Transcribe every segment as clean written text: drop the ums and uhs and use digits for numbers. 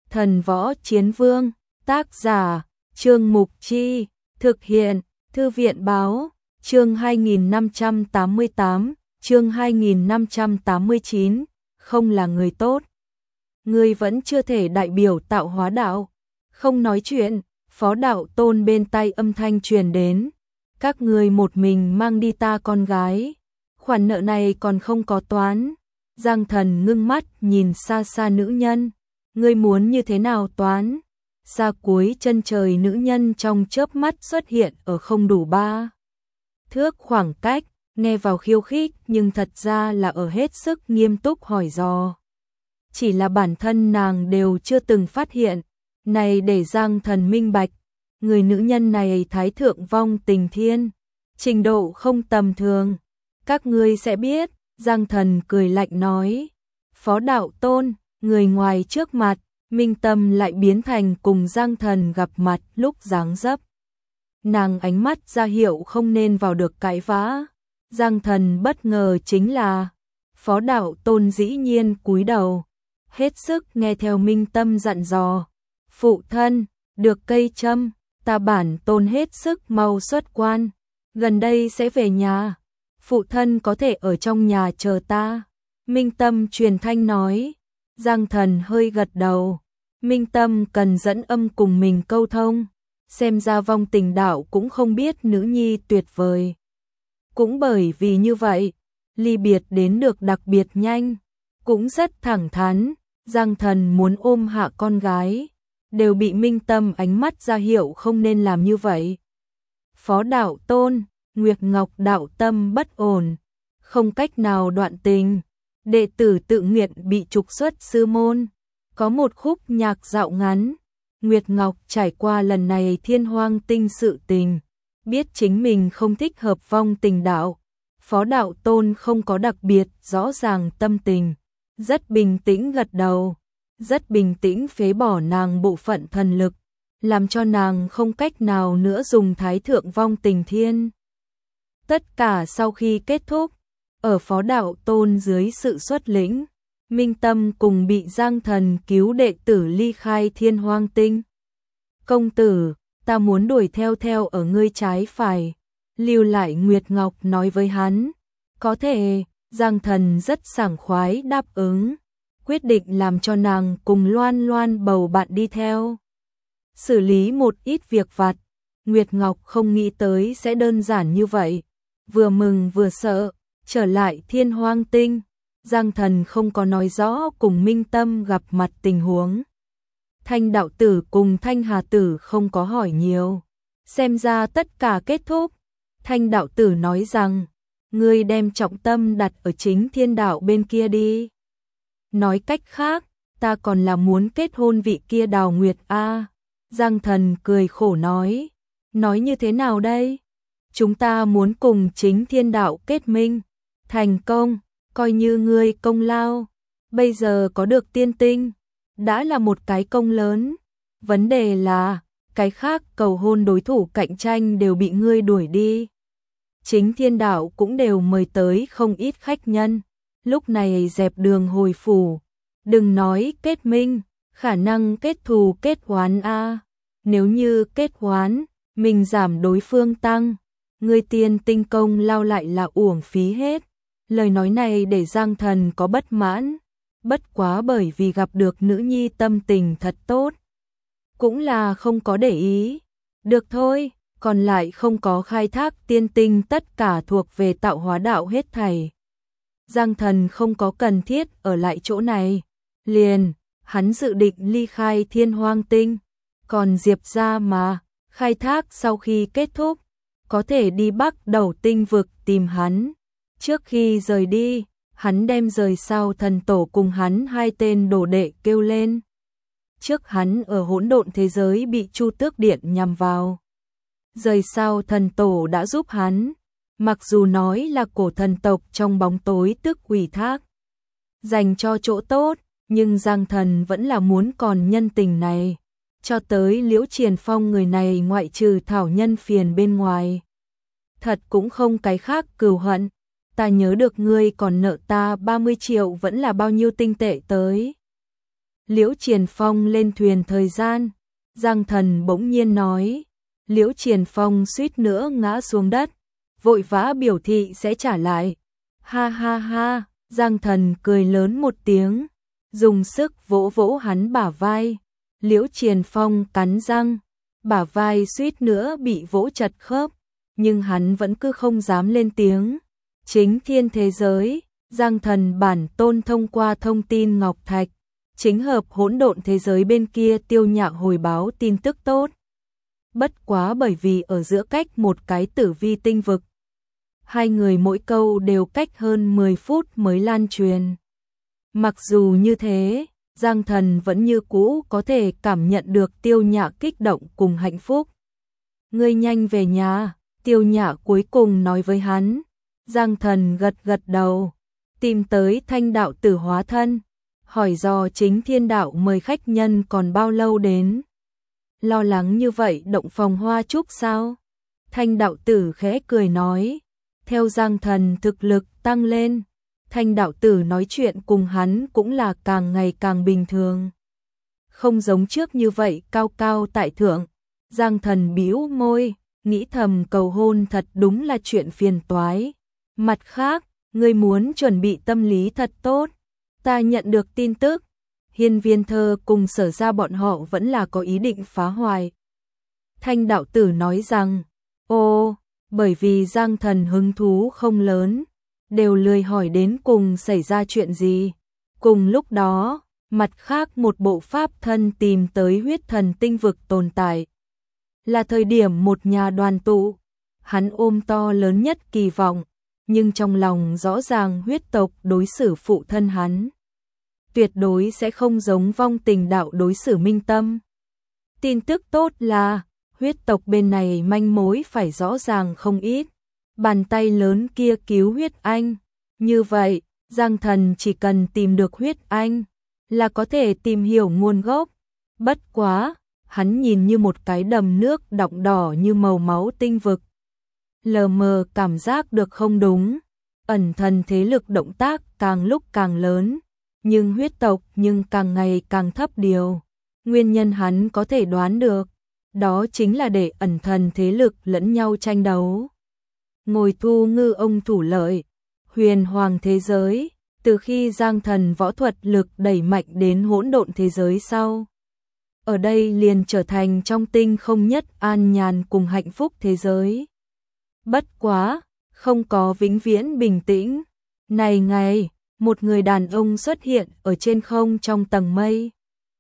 Thần Võ Chiến Vương, tác giả, Trương Mục Chi, thực hiện, Thư viện Báo, chương 2588, chương 2589, không là người tốt. Ngươi vẫn chưa thể đại biểu tạo hóa đạo, không nói chuyện, Phó Đạo Tôn bên tai âm thanh truyền đến. Các ngươi một mình mang đi ta con gái, khoản nợ này còn không có toán. Giang Thần ngưng mắt nhìn xa xa nữ nhân, ngươi muốn như thế nào toán? Xa cuối chân trời nữ nhân trong chớp mắt xuất hiện ở không đủ 3 thước khoảng cách, nghe vào khiêu khích nhưng thật ra là ở hết sức nghiêm túc hỏi dò. Chỉ là bản thân nàng đều chưa từng phát hiện, này để Giang Thần minh bạch, người nữ nhân này thái thượng vong tình thiên, trình độ không tầm thường. Các ngươi sẽ biết, Giang Thần cười lạnh nói. Phó Đạo Tôn, người ngoài trước mặt, Minh Tâm lại biến thành cùng Giang Thần gặp mặt lúc dáng dấp. Nàng ánh mắt ra hiệu không nên vào được cãi vã. Giang Thần bất ngờ chính là Phó Đạo Tôn dĩ nhiên cúi đầu, hết sức nghe theo Minh Tâm dặn dò. Phụ thân, được cây châm, ta bản tôn hết sức mau xuất quan, gần đây sẽ về nhà. Phụ thân có thể ở trong nhà chờ ta. Minh Tâm truyền thanh nói. Giang Thần hơi gật đầu. Minh Tâm cần dẫn âm cùng mình câu thông. Xem ra vong tình đạo cũng không biết nữ nhi tuyệt vời. Cũng bởi vì như vậy, ly biệt đến được đặc biệt nhanh. Cũng rất thẳng thắn, Giang Thần muốn ôm hạ con gái, đều bị Minh Tâm ánh mắt ra hiệu không nên làm như vậy. Phó Đạo Tôn, Nguyệt Ngọc đạo tâm bất ổn, không cách nào đoạn tình, đệ tử tự nguyện bị trục xuất sư môn. Có một khúc nhạc dạo ngắn, Nguyệt Ngọc trải qua lần này thiên hoang tinh sự tình, biết chính mình không thích hợp vong tình đạo. Phó Đạo Tôn không có đặc biệt rõ ràng tâm tình, rất bình tĩnh gật đầu, rất bình tĩnh phế bỏ nàng bộ phận thần lực, làm cho nàng không cách nào nữa dùng thái thượng vong tình thiên. Tất cả sau khi kết thúc, ở Phó Đạo Tôn dưới sự xuất lĩnh, Minh Tâm cùng bị Giang Thần cứu đệ tử ly khai thiên hoang tinh. Công tử, ta muốn đuổi theo ở ngươi trái phải, lưu lại Nguyệt Ngọc nói với hắn. Có thể, Giang Thần rất sảng khoái đáp ứng, quyết định làm cho nàng cùng Loan Loan bầu bạn đi theo. Xử lý một ít việc vặt, Nguyệt Ngọc không nghĩ tới sẽ đơn giản như vậy. Vừa mừng vừa sợ, trở lại thiên hoang tinh, Giang Thần không có nói rõ cùng Minh Tâm gặp mặt tình huống. Thanh đạo tử cùng Thanh Hà tử không có hỏi nhiều, xem ra tất cả kết thúc. Thanh đạo tử nói rằng, ngươi đem trọng tâm đặt ở chính thiên đạo bên kia đi. Nói cách khác, ta còn là muốn kết hôn vị kia Đào Nguyệt a. Giang Thần cười khổ nói như thế nào đây? Chúng ta muốn cùng chính thiên đạo kết minh, thành công, coi như ngươi công lao. Bây giờ có được tiên tinh, đã là một cái công lớn. Vấn đề là, cái khác cầu hôn đối thủ cạnh tranh đều bị ngươi đuổi đi. Chính thiên đạo cũng đều mời tới không ít khách nhân. Lúc này dẹp đường hồi phủ, đừng nói kết minh, khả năng kết thù kết oán a. Nếu như kết oán, mình giảm đối phương tăng, ngươi tiên tinh công lao lại là uổng phí hết. Lời nói này để Giang Thần có bất mãn, bất quá bởi vì gặp được nữ nhi tâm tình thật tốt, cũng là không có để ý. Được thôi, còn lại không có khai thác tiên tinh tất cả thuộc về tạo hóa đạo hết thảy. Giang Thần không có cần thiết ở lại chỗ này, liền, hắn dự định ly khai thiên hoang tinh, còn Diệp ra mà, khai thác sau khi kết thúc, có thể đi Bắc Đầu tinh vực tìm hắn. Trước khi rời đi, hắn đem rời sao thần tổ cùng hắn hai tên đồ đệ kêu lên. Trước hắn ở hỗn độn thế giới bị Chu Tước Điện nhằm vào. Rời sao thần tổ đã giúp hắn, mặc dù nói là cổ thần tộc trong bóng tối tức ủy thác, dành cho chỗ tốt, nhưng Giang Thần vẫn là muốn còn nhân tình này. Cho tới Liễu Triền Phong người này ngoại trừ thảo nhân phiền bên ngoài, thật cũng không cái khác cừu hận. Ta nhớ được ngươi còn nợ ta 30 triệu vẫn là bao nhiêu tinh tệ tới. Liễu Triền Phong lên thuyền thời gian, Giang Thần bỗng nhiên nói. Liễu Triền Phong suýt nữa ngã xuống đất, vội vã biểu thị sẽ trả lại. Ha ha ha, Giang Thần cười lớn một tiếng, dùng sức vỗ vỗ hắn bả vai. Liễu Triền Phong cắn răng, bả vai suýt nữa bị vỗ chật khớp, nhưng hắn vẫn cứ không dám lên tiếng. Chính thiên thế giới, Giang Thần bản tôn thông qua thông tin Ngọc Thạch, chính hợp hỗn độn thế giới bên kia Tiêu Nhạc hồi báo tin tức tốt. Bất quá bởi vì ở giữa cách một cái tử vi tinh vực, hai người mỗi câu đều cách hơn 10 phút mới lan truyền. Mặc dù như thế, Giang Thần vẫn như cũ có thể cảm nhận được Tiêu Nhạc kích động cùng hạnh phúc. Ngươi nhanh về nhà, Tiêu Nhạc cuối cùng nói với hắn. Giang Thần gật gật đầu, tìm tới Thanh đạo tử hóa thân, hỏi dò chính thiên đạo mời khách nhân còn bao lâu đến. Lo lắng như vậy động phòng hoa trúc sao? Thanh đạo tử khẽ cười nói, theo Giang Thần thực lực tăng lên, Thanh đạo tử nói chuyện cùng hắn cũng là càng ngày càng bình thường. Không giống trước như vậy cao cao tại thượng. Giang Thần bĩu môi, nghĩ thầm cầu hôn thật đúng là chuyện phiền toái. Mặt khác, ngươi muốn chuẩn bị tâm lý thật tốt. Ta nhận được tin tức, Hiên Viên Thơ cùng Sở Ra bọn họ vẫn là có ý định phá hoại. Thanh đạo tử nói rằng, bởi vì Giang Thần hứng thú không lớn, đều lười hỏi đến cùng xảy ra chuyện gì. Cùng lúc đó, mặt khác một bộ pháp thân tìm tới huyết thần tinh vực tồn tại. Là thời điểm một nhà đoàn tụ, hắn ôm to lớn nhất kỳ vọng, nhưng trong lòng rõ ràng huyết tộc đối xử phụ thân hắn tuyệt đối sẽ không giống vong tình đạo đối xử Minh Tâm. Tin tức tốt là, huyết tộc bên này manh mối phải rõ ràng không ít. Bàn tay lớn kia cứu huyết anh. Như vậy, Giang Thần chỉ cần tìm được huyết anh, là có thể tìm hiểu nguồn gốc. Bất quá, hắn nhìn như một cái đầm nước đọng đỏ như màu máu tinh vực. Lờ mờ cảm giác được không đúng, ẩn thần thế lực động tác càng lúc càng lớn, nhưng huyết tộc nhưng càng ngày càng thấp điều. Nguyên nhân hắn có thể đoán được, đó chính là để ẩn thần thế lực lẫn nhau tranh đấu. Ngồi thu ngư ông thủ lợi, huyền hoàng thế giới, từ khi Giang Thần võ thuật lực đẩy mạnh đến hỗn độn thế giới sau. Ở đây liền trở thành trong tinh không nhất an nhàn cùng hạnh phúc thế giới. Bất quá, không có vĩnh viễn bình tĩnh. Này ngày, một người đàn ông xuất hiện ở trên không trong tầng mây.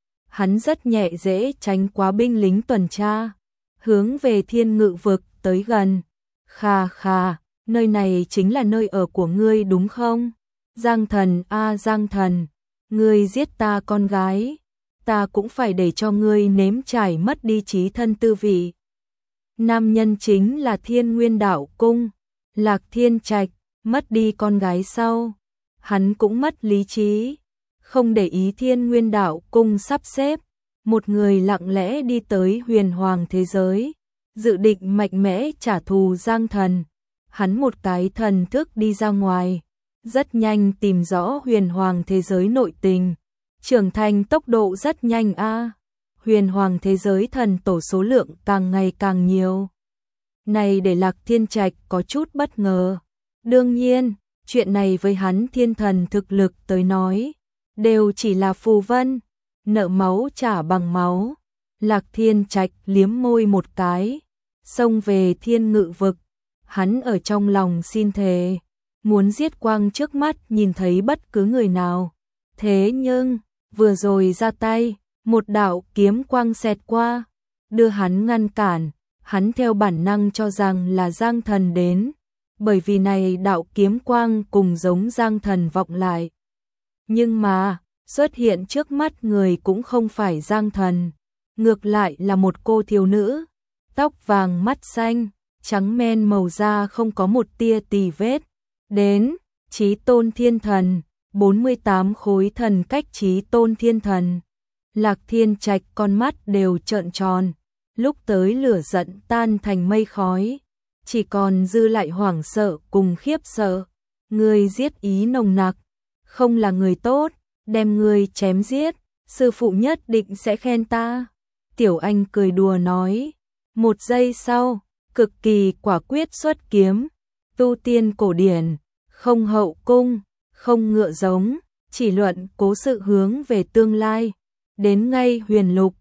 Hắn rất nhẹ dễ tránh quá binh lính tuần tra, hướng về thiên ngự vực tới gần. Khà khà, nơi này chính là nơi ở của ngươi đúng không? Giang Thần Giang Thần, ngươi giết ta con gái, ta cũng phải để cho ngươi nếm trải mất đi trí thân tư vị. Nam nhân chính là Thiên Nguyên Đạo Cung, Lạc Thiên Trạch, mất đi con gái sau, hắn cũng mất lý trí, không để ý Thiên Nguyên Đạo Cung sắp xếp, một người lặng lẽ đi tới huyền hoàng thế giới, dự định mạnh mẽ trả thù Giang Thần. Hắn một cái thần thức đi ra ngoài, rất nhanh tìm rõ huyền hoàng thế giới nội tình, trưởng thành tốc độ rất nhanh huyền hoàng thế giới thần tổ số lượng càng ngày càng nhiều. Này để Lạc Thiên Trạch có chút bất ngờ. Đương nhiên, chuyện này với hắn thiên thần thực lực tới nói, đều chỉ là phù vân, nợ máu trả bằng máu. Lạc Thiên Trạch liếm môi một cái, xông về thiên ngự vực. Hắn ở trong lòng xin thề, muốn giết quang trước mắt nhìn thấy bất cứ người nào. Thế nhưng, vừa rồi ra tay, một đạo kiếm quang xẹt qua, đưa hắn ngăn cản. Hắn theo bản năng cho rằng là Giang Thần đến, bởi vì này đạo kiếm quang cùng giống Giang Thần vọng lại. Nhưng mà, xuất hiện trước mắt người cũng không phải Giang Thần, ngược lại là một cô thiếu nữ, tóc vàng mắt xanh, trắng men màu da không có một tia tì vết. Đến, Chí Tôn Thiên Thần, 48 khối thần cách Chí Tôn Thiên Thần. Lạc Thiên Trạch con mắt đều trợn tròn, lúc tới lửa giận tan thành mây khói, chỉ còn dư lại hoảng sợ cùng khiếp sợ. Ngươi giết ý nồng nặc, không là người tốt, đem ngươi chém giết. sư phụ nhất định sẽ khen ta. Tiểu Anh cười đùa nói. Một giây sau, cực kỳ quả quyết xuất kiếm, tu tiên cổ điển, không hậu cung, không ngựa giống, chỉ luận cố sự hướng về tương lai, đến ngay huyền lục,